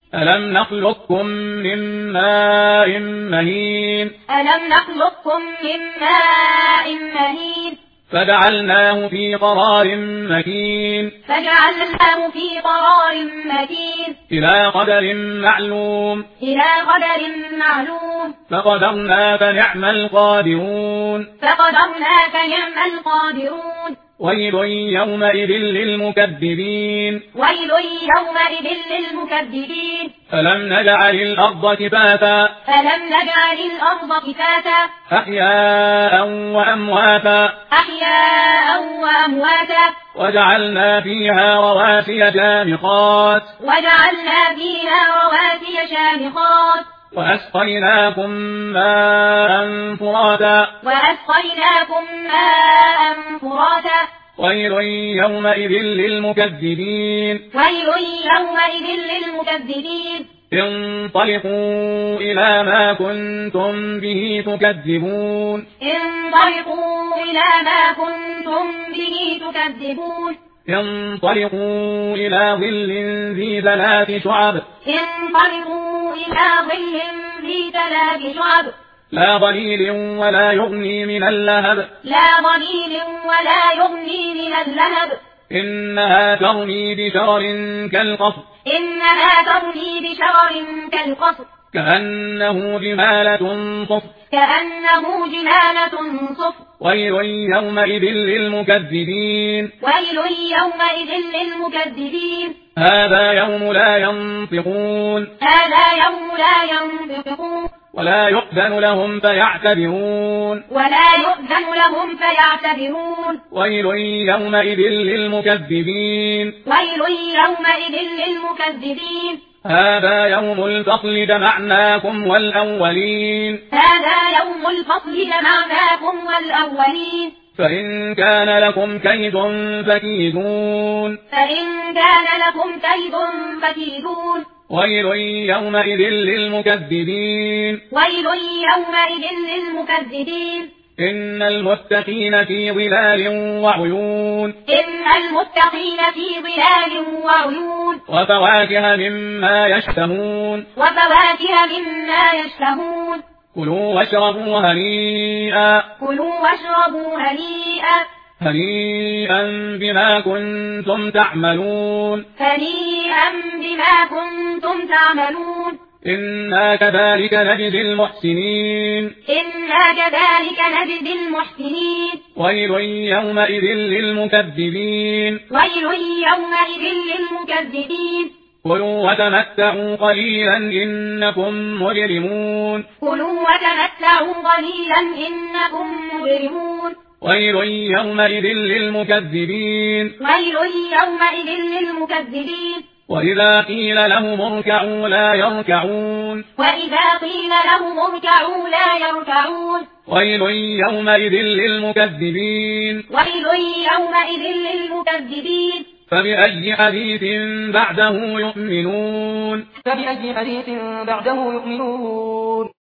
ألم نخلقكم من ماء مهين فجعلناه في قرار مكين إلى قدر معلوم فقدرنا فنعم القادرون ويل يومئذ للمكذبين ألم نجعل الأرض كفاتا أحياء وأمواتا وجعلنا فيها رواسي شامخات وأسقيناكم ماء فراتا ويل يومئذ للمكذبين انطلقوا إلى ما كنتم به تكذبون انطلقوا إلى ظل ذي ثلاث شعب لا ظليل ولا يغني من اللهب إنها ترمي بشرر كالقصر كأنه جمالة صفر ويل يومئذ للمكذبين هذا يوم لا ينطقون ولا يؤذن لهم فيعتذرون ويل يومئذ للمكذبين هذا يوم الفصل جمعناكم والأولين فإن كان لكم كيد فكيدون ويل يومئذ للمكذبين إن المتقين في ظلال وعيون وفواكه مما يشتهون كلوا واشربوا هنيئا بما كنتم تعملون إنا كذلك نجزي المحسنين ويل يومئذ للمكذبين كلوا وتمتعوا قليلا إنكم مجرمون ويل يومئذ للمكذبين وإذا قيل لهم اركعوا لا يركعون ويل يومئذ للمكذبين فبأي حديث بعده يؤمنون